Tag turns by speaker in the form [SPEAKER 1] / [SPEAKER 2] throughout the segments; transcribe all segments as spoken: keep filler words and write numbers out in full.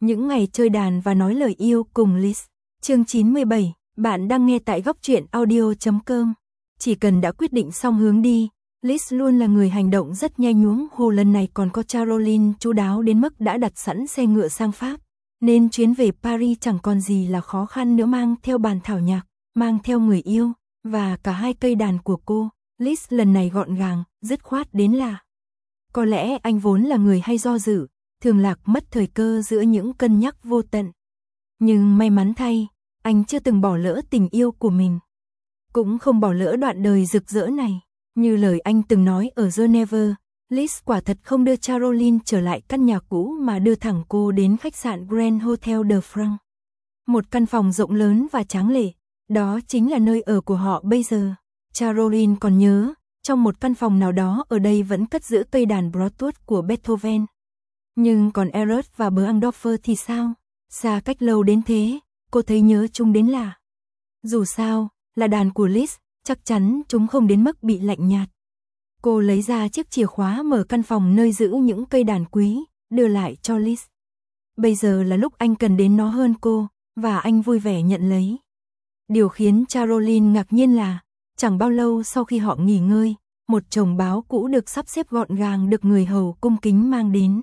[SPEAKER 1] Những ngày chơi đàn và nói lời yêu cùng Liz. Chương chín mươi bảy, bạn đang nghe tại góc truyện audio chấm com. Chỉ cần đã quyết định xong hướng đi, Liz luôn là người hành động rất nhanh nhuống. Hồ lần này còn có Caroline chu đáo đến mức đã đặt sẵn xe ngựa sang Pháp, nên chuyến về Paris chẳng còn gì là khó khăn nữa. Mang theo bàn thảo nhạc, mang theo người yêu, và cả hai cây đàn của cô, Liz lần này gọn gàng, dứt khoát đến lạ. Có lẽ anh vốn là người hay do dự, thường lạc mất thời cơ giữa những cân nhắc vô tận. Nhưng may mắn thay, anh chưa từng bỏ lỡ tình yêu của mình. Cũng không bỏ lỡ đoạn đời rực rỡ này. Như lời anh từng nói ở Geneva, Liz quả thật không đưa Caroline trở lại căn nhà cũ mà đưa thẳng cô đến khách sạn Grand Hotel de France. Một căn phòng rộng lớn và tráng lệ, đó chính là nơi ở của họ bây giờ. Caroline còn nhớ, trong một căn phòng nào đó ở đây vẫn cất giữ cây đàn Brutus của Beethoven. Nhưng còn Erard và Berndorfer thì sao? Xa cách lâu đến thế, cô thấy nhớ chúng đến lạ. Dù sao, là đàn của Liz, chắc chắn chúng không đến mức bị lạnh nhạt. Cô lấy ra chiếc chìa khóa mở căn phòng nơi giữ những cây đàn quý, đưa lại cho Liz. Bây giờ là lúc anh cần đến nó hơn cô, và anh vui vẻ nhận lấy. Điều khiến Caroline ngạc nhiên là, chẳng bao lâu sau khi họ nghỉ ngơi, một chồng báo cũ được sắp xếp gọn gàng được người hầu cung kính mang đến.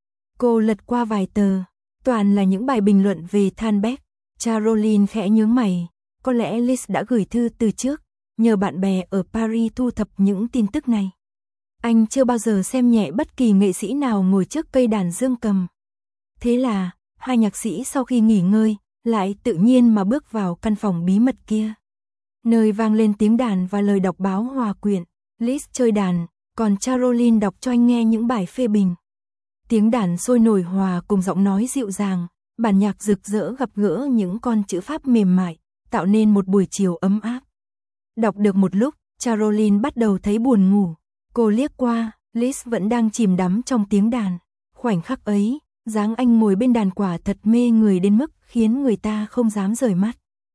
[SPEAKER 1] Cô lật qua vài tờ, toàn là những bài bình luận về Thalberg. Caroline khẽ nhướng mày, có lẽ Liz đã gửi thư từ trước, nhờ bạn bè ở Paris thu thập những tin tức này. Anh chưa bao giờ xem nhẹ bất kỳ nghệ sĩ nào ngồi trước cây đàn dương cầm. Thế là, hai nhạc sĩ sau khi nghỉ ngơi, lại tự nhiên mà bước vào căn phòng bí mật kia. Nơi vang lên tiếng đàn và lời đọc báo hòa quyện. Liz chơi đàn, còn Caroline đọc cho anh nghe những bài phê bình. Tiếng đàn sôi nổi hòa cùng giọng nói dịu dàng, bản nhạc rực rỡ gặp gỡ những con chữ Pháp mềm mại, tạo nên một buổi chiều ấm áp. Đọc được một lúc, Caroline bắt đầu thấy buồn ngủ. Cô liếc qua, Liz vẫn đang chìm đắm trong tiếng đàn. Khoảnh khắc ấy, dáng anh ngồi bên đàn quả thật mê người đến mức khiến người ta không dám rời mắt.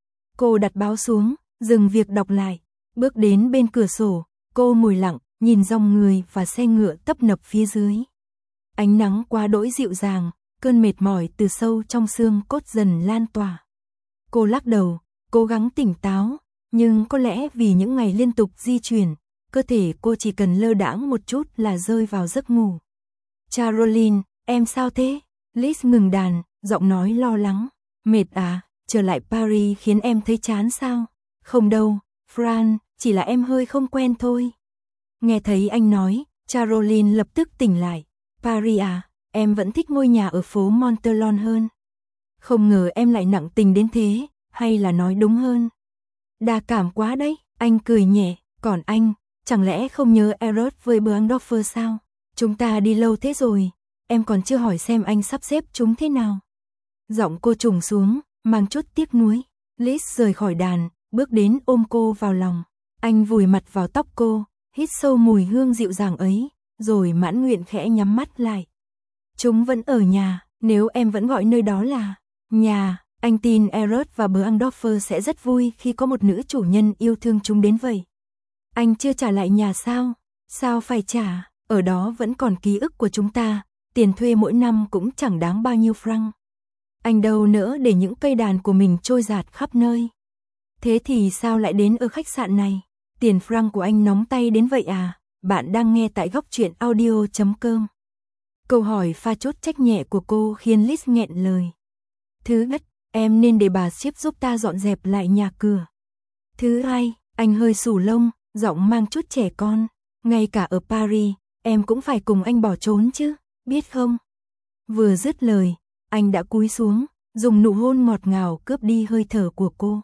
[SPEAKER 1] Cô đặt báo xuống, dừng việc đọc lại, bước đến bên cửa sổ, cô ngồi lặng, nhìn dòng người và xe ngựa tấp nập phía dưới. Ánh nắng quá đỗi dịu dàng, cơn mệt mỏi từ sâu trong xương cốt dần lan tỏa. Cô lắc đầu, cố gắng tỉnh táo, nhưng có lẽ vì những ngày liên tục di chuyển, cơ thể cô chỉ cần lơ đãng một chút là rơi vào giấc ngủ. Caroline, em sao thế? Liz ngừng đàn, giọng nói lo lắng. Mệt à, trở lại Paris khiến em thấy chán sao? Không đâu, Fran, chỉ là em hơi không quen thôi. Nghe thấy anh nói, Caroline lập tức tỉnh lại. Paris à, em vẫn thích ngôi nhà ở phố Montelon hơn. Không ngờ em lại nặng tình đến thế, hay là nói đúng hơn. Đa cảm quá đấy, anh cười nhẹ, còn anh, chẳng lẽ không nhớ Erard với Berndorfer sao? Chúng ta đi lâu thế rồi, em còn chưa hỏi xem anh sắp xếp chúng thế nào. Giọng cô trùng xuống, mang chút tiếc nuối. Liz rời khỏi đàn, bước đến ôm cô vào lòng. Anh vùi mặt vào tóc cô, hít sâu mùi hương dịu dàng ấy, rồi mãn nguyện khẽ nhắm mắt lại. Chúng vẫn ở nhà, nếu em vẫn gọi nơi đó là nhà, anh tin Erard và Berndorfer sẽ rất vui khi có một nữ chủ nhân yêu thương chúng đến vậy. Anh chưa trả lại nhà sao? Sao phải trả? Ở đó vẫn còn ký ức của chúng ta, tiền thuê mỗi năm cũng chẳng đáng bao nhiêu franc. Anh đâu nỡ để những cây đàn của mình trôi dạt khắp nơi. Thế thì sao lại đến ở khách sạn này? Tiền franc của anh nóng tay đến vậy à? Bạn đang nghe tại góc truyện audio chấm com. Câu hỏi pha chút trách nhẹ của cô khiến Liz nghẹn lời. Thứ nhất, em nên để bà ship giúp ta dọn dẹp lại nhà cửa. Thứ hai, anh hơi xù lông, giọng mang chút trẻ con. Ngay cả ở Paris, em cũng phải cùng anh bỏ trốn chứ, biết không? Vừa dứt lời, anh đã cúi xuống, dùng nụ hôn ngọt ngào cướp đi hơi thở của cô.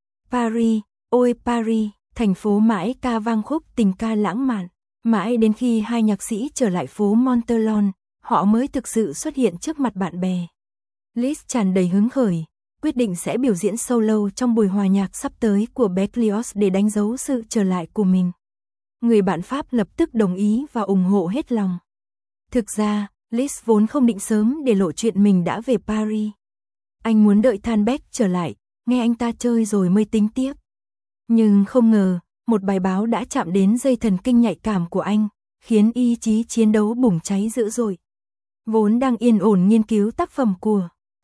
[SPEAKER 1] Paris, ôi Paris, thành phố mãi ca vang khúc tình ca lãng mạn. Mãi đến khi hai nhạc sĩ trở lại phố Montelon, họ mới thực sự xuất hiện trước mặt bạn bè. Liz tràn đầy hứng khởi, quyết định sẽ biểu diễn solo trong buổi hòa nhạc sắp tới của Berlioz để đánh dấu sự trở lại của mình. Người bạn Pháp lập tức đồng ý và ủng hộ hết lòng. Thực ra, Liz vốn không định sớm để lộ chuyện mình đã về Paris. Anh muốn đợi Thalberg trở lại, nghe anh ta chơi rồi mới tính tiếp. Nhưng không ngờ, một bài báo đã chạm đến dây thần kinh nhạy cảm của anh, khiến ý chí chiến đấu bùng cháy dữ dội. Vốn đang yên ổn nghiên cứu tác phẩm của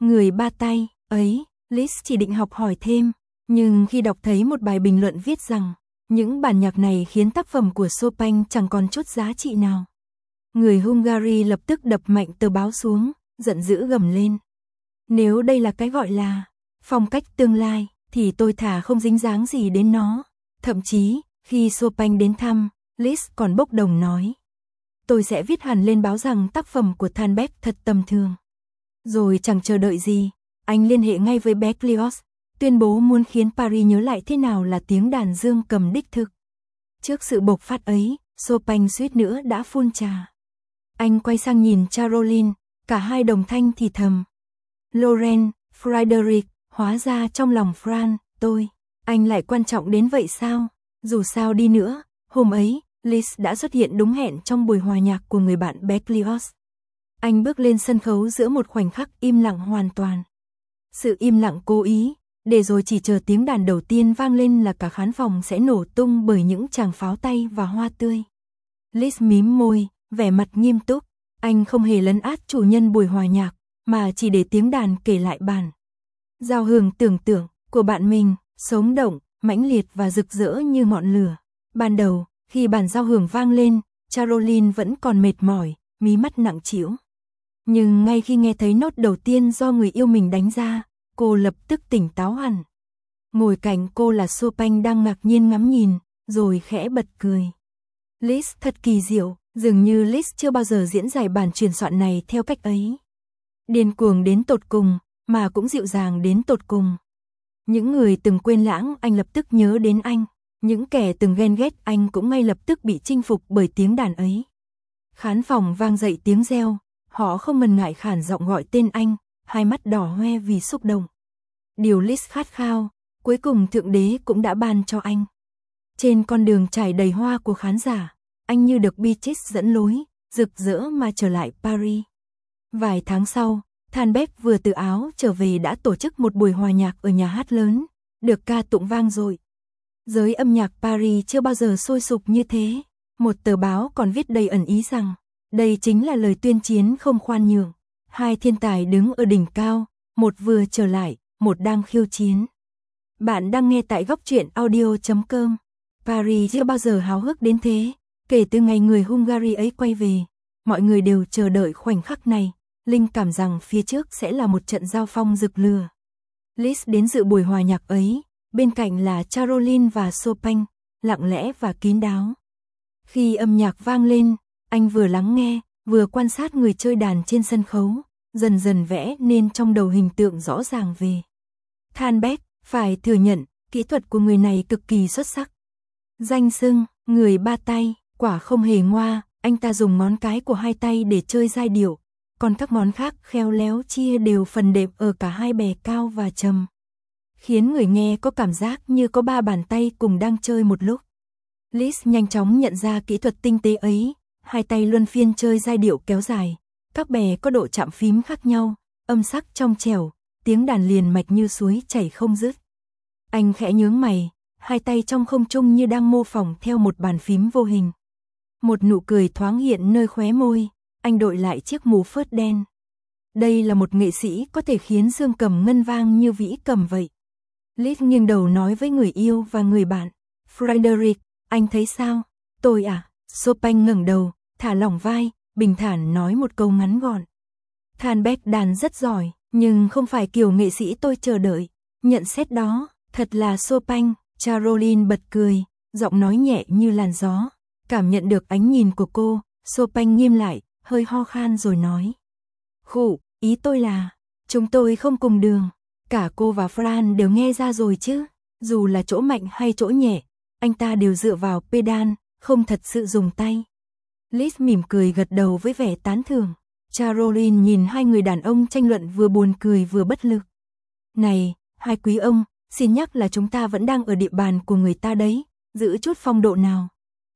[SPEAKER 1] Người ba tay, ấy, Liz chỉ định học hỏi thêm, nhưng khi đọc thấy một bài bình luận viết rằng, những bản nhạc này khiến tác phẩm của Chopin chẳng còn chút giá trị nào. Người Hungary lập tức đập mạnh tờ báo xuống, giận dữ gầm lên. Nếu đây là cái gọi là phong cách tương lai, thì tôi thà không dính dáng gì đến nó. Thậm chí, khi Chopin đến thăm, Liz còn bốc đồng nói. Tôi sẽ viết hẳn lên báo rằng tác phẩm của Thalberg thật tầm thường. Rồi chẳng chờ đợi gì, anh liên hệ ngay với Berlioz, tuyên bố muốn khiến Paris nhớ lại thế nào là tiếng đàn dương cầm đích thực. Trước sự bộc phát ấy, Chopin suýt nữa đã phun trà. Anh quay sang nhìn Caroline, cả hai đồng thanh thì thầm. Loren, Frederick, hóa ra trong lòng Fran, tôi, anh lại quan trọng đến vậy sao? Dù sao đi nữa, hôm ấy, Liz đã xuất hiện đúng hẹn trong buổi hòa nhạc của người bạn Berlioz. Anh bước lên sân khấu giữa một khoảnh khắc im lặng hoàn toàn. Sự im lặng cố ý, để rồi chỉ chờ tiếng đàn đầu tiên vang lên là cả khán phòng sẽ nổ tung bởi những tràng pháo tay và hoa tươi. Liz mím môi, vẻ mặt nghiêm túc, anh không hề lấn át chủ nhân buổi hòa nhạc, mà chỉ để tiếng đàn kể lại bản giao hưởng tưởng tượng của bạn mình, sống động, mãnh liệt và rực rỡ như ngọn lửa. Ban đầu, khi bản giao hưởng vang lên, Caroline vẫn còn mệt mỏi, mí mắt nặng trĩu. Nhưng ngay khi nghe thấy nốt đầu tiên do người yêu mình đánh ra, cô lập tức tỉnh táo hẳn. Ngồi cạnh cô là Chopin đang ngạc nhiên ngắm nhìn, rồi khẽ bật cười. Liz thật kỳ diệu, dường như Liz chưa bao giờ diễn giải bản truyền soạn này theo cách ấy. Điên cuồng đến tột cùng, mà cũng dịu dàng đến tột cùng. Những người từng quên lãng anh lập tức nhớ đến anh, những kẻ từng ghen ghét anh cũng ngay lập tức bị chinh phục bởi tiếng đàn ấy. Khán phòng vang dậy tiếng reo, họ không ngần ngại khản giọng gọi tên anh, hai mắt đỏ hoe vì xúc động. Điều Liz khát khao, cuối cùng Thượng Đế cũng đã ban cho anh. Trên con đường trải đầy hoa của khán giả, anh như được Beatles dẫn lối, rực rỡ mà trở lại Paris. Vài tháng sau, Thalberg vừa từ Áo trở về đã tổ chức một buổi hòa nhạc ở nhà hát lớn, được ca tụng vang dội. Giới âm nhạc Paris chưa bao giờ sôi sục như thế. Một tờ báo còn viết đầy ẩn ý rằng, đây chính là lời tuyên chiến không khoan nhượng. Hai thiên tài đứng ở đỉnh cao, một vừa trở lại, một đang khiêu chiến. Bạn đang nghe tại góc truyện audio chấm com. Paris chưa bao giờ háo hức đến thế. Kể từ ngày người Hungary ấy quay về, mọi người đều chờ đợi khoảnh khắc này. Linh cảm rằng phía trước sẽ là một trận giao phong rực lửa. Liz đến dự buổi hòa nhạc ấy, bên cạnh là Caroline và Chopin, lặng lẽ và kín đáo. Khi âm nhạc vang lên, anh vừa lắng nghe, vừa quan sát người chơi đàn trên sân khấu, dần dần vẽ nên trong đầu hình tượng rõ ràng về Thalberg. Phải thừa nhận, kỹ thuật của người này cực kỳ xuất sắc. Danh xưng, người ba tay, quả không hề ngoa, anh ta dùng ngón cái của hai tay để chơi giai điệu, còn các ngón khác khéo léo chia đều phần đệm ở cả hai bè cao và trầm, khiến người nghe có cảm giác như có ba bàn tay cùng đang chơi một lúc. Liz nhanh chóng nhận ra kỹ thuật tinh tế ấy, hai tay luân phiên chơi giai điệu kéo dài, các bè có độ chạm phím khác nhau, âm sắc trong trẻo, tiếng đàn liền mạch như suối chảy không dứt. Anh khẽ nhướng mày, hai tay trong không trung như đang mô phỏng theo một bàn phím vô hình. Một nụ cười thoáng hiện nơi khóe môi, anh đội lại chiếc mũ phớt đen. Đây là một nghệ sĩ có thể khiến dương cầm ngân vang như vĩ cầm vậy. Liz nghiêng đầu nói với người yêu và người bạn. Frederick, anh thấy sao? Tôi à? Chopin ngẩng đầu, thả lỏng vai, bình thản nói một câu ngắn gọn. Thalberg đàn rất giỏi, nhưng không phải kiểu nghệ sĩ tôi chờ đợi. Nhận xét đó, thật là Chopin. Caroline bật cười, giọng nói nhẹ như làn gió. Cảm nhận được ánh nhìn của cô, Chopin nghiêm lại, hơi ho khan rồi nói. Khụ, ý tôi là, chúng tôi không cùng đường. Cả cô và Fran đều nghe ra rồi chứ. Dù là chỗ mạnh hay chỗ nhẹ, anh ta đều dựa vào pedal, không thật sự dùng tay. Liz mỉm cười gật đầu với vẻ tán thưởng. Caroline nhìn hai người đàn ông tranh luận vừa buồn cười vừa bất lực. Này, hai quý ông, xin nhắc là chúng ta vẫn đang ở địa bàn của người ta đấy, giữ chút phong độ nào.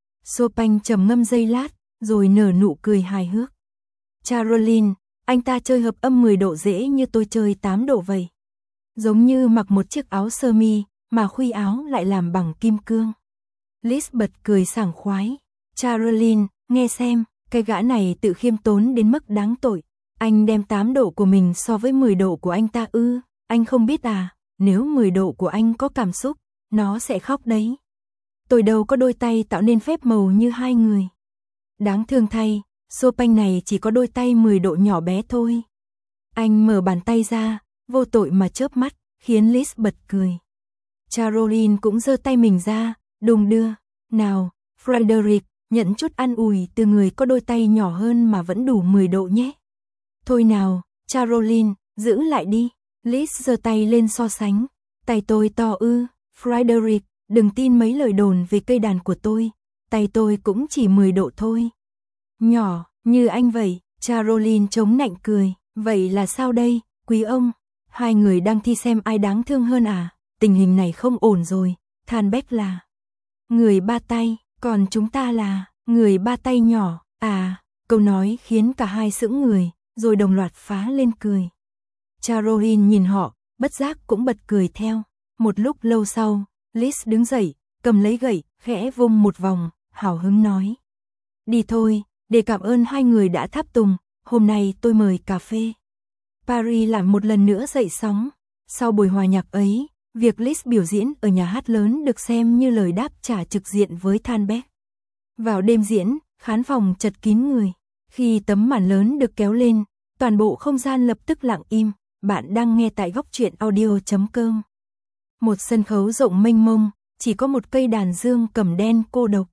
[SPEAKER 1] Chopin trầm ngâm giây lát, rồi nở nụ cười hài hước. Caroline, anh ta chơi hợp âm mười độ dễ như tôi chơi tám độ vậy. Giống như mặc một chiếc áo sơ mi, mà khuy áo lại làm bằng kim cương. Liz bật cười sảng khoái. Caroline, nghe xem, cái gã này tự khiêm tốn đến mức đáng tội. Anh đem tám độ của mình so với mười độ của anh ta ư, anh không biết à, nếu mười độ của anh có cảm xúc, nó sẽ khóc đấy. Tôi đâu có đôi tay tạo nên phép màu như hai người. Đáng thương thay, Chopin này chỉ có đôi tay mười độ nhỏ bé thôi. Anh mở bàn tay ra, vô tội mà chớp mắt, khiến Liz bật cười. Caroline cũng giơ tay mình ra, đùng đưa. Nào, Frederick, nhận chút an ủi từ người có đôi tay nhỏ hơn mà vẫn đủ mười độ nhé. Thôi nào, Caroline, giữ lại đi. Liz giơ tay lên so sánh. Tay tôi to ư, Frederick, đừng tin mấy lời đồn về cây đàn của tôi. Tay tôi cũng chỉ mười độ thôi. Nhỏ, như anh vậy, Caroline chống nạnh cười. Vậy là sao đây, quý ông? Hai người đang thi xem ai đáng thương hơn à? Tình hình này không ổn rồi. Thanbeck là người ba tay, còn chúng ta là người ba tay nhỏ. À, câu nói khiến cả hai sững người, rồi đồng loạt phá lên cười. Caroline nhìn họ, bất giác cũng bật cười theo. Một lúc lâu sau, Liz đứng dậy, cầm lấy gậy, khẽ vung một vòng, hào hứng nói. Đi thôi, để cảm ơn hai người đã tháp tùng, hôm nay tôi mời cà phê. Paris lại một lần nữa dậy sóng. Sau buổi hòa nhạc ấy, việc Liz biểu diễn ở nhà hát lớn được xem như lời đáp trả trực diện với Thanbeck. Vào đêm diễn, khán phòng chật kín người. Khi tấm màn lớn được kéo lên, toàn bộ không gian lập tức lặng im. Bạn đang nghe tại góc truyện audio chấm com. Một sân khấu rộng mênh mông, chỉ có một cây đàn dương cầm đen cô độc.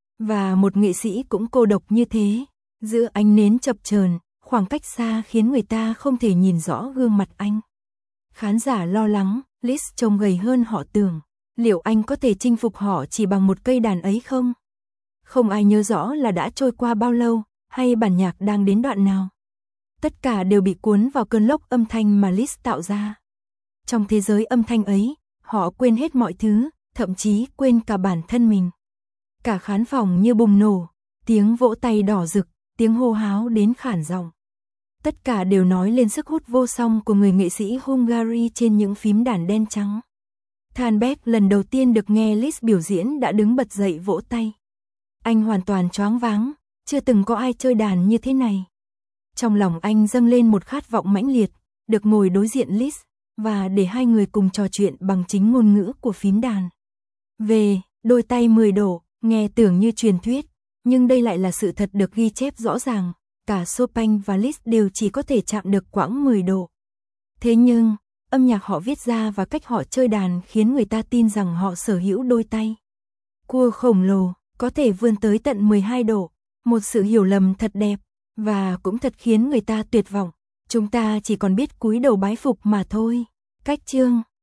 [SPEAKER 1] Và một nghệ sĩ cũng cô độc như thế. Giữa ánh nến chập chờn, khoảng cách xa khiến người ta không thể nhìn rõ gương mặt anh. Khán giả lo lắng, Liz trông gầy hơn họ tưởng. Liệu anh có thể chinh phục họ chỉ bằng một cây đàn ấy không? Không ai nhớ rõ là đã trôi qua bao lâu, hay bản nhạc đang đến đoạn nào. Tất cả đều bị cuốn vào cơn lốc âm thanh mà Liz tạo ra. Trong thế giới âm thanh ấy, họ quên hết mọi thứ, thậm chí quên cả bản thân mình. Cả khán phòng như bùng nổ, tiếng vỗ tay đỏ rực, tiếng hô háo đến khản giọng. Tất cả đều nói lên sức hút vô song của người nghệ sĩ Hungary trên những phím đàn đen trắng. Thanbeck lần đầu tiên được nghe Liz biểu diễn đã đứng bật dậy vỗ tay. Anh hoàn toàn choáng váng, chưa từng có ai chơi đàn như thế này. Trong lòng anh dâng lên một khát vọng mãnh liệt, được ngồi đối diện Liz, và để hai người cùng trò chuyện bằng chính ngôn ngữ của phím đàn. Về, đôi tay mười độ, nghe tưởng như truyền thuyết, nhưng đây lại là sự thật được ghi chép rõ ràng. Cả Chopin và Liszt đều chỉ có thể chạm được quãng mười độ. Thế nhưng, âm nhạc họ viết ra và cách họ chơi đàn khiến người ta tin rằng họ sở hữu đôi tay cua khổng lồ, có thể vươn tới tận mười hai độ. Một sự hiểu lầm thật đẹp, và cũng thật khiến người ta tuyệt vọng. Chúng ta chỉ còn biết cúi đầu bái phục mà thôi. Cách chương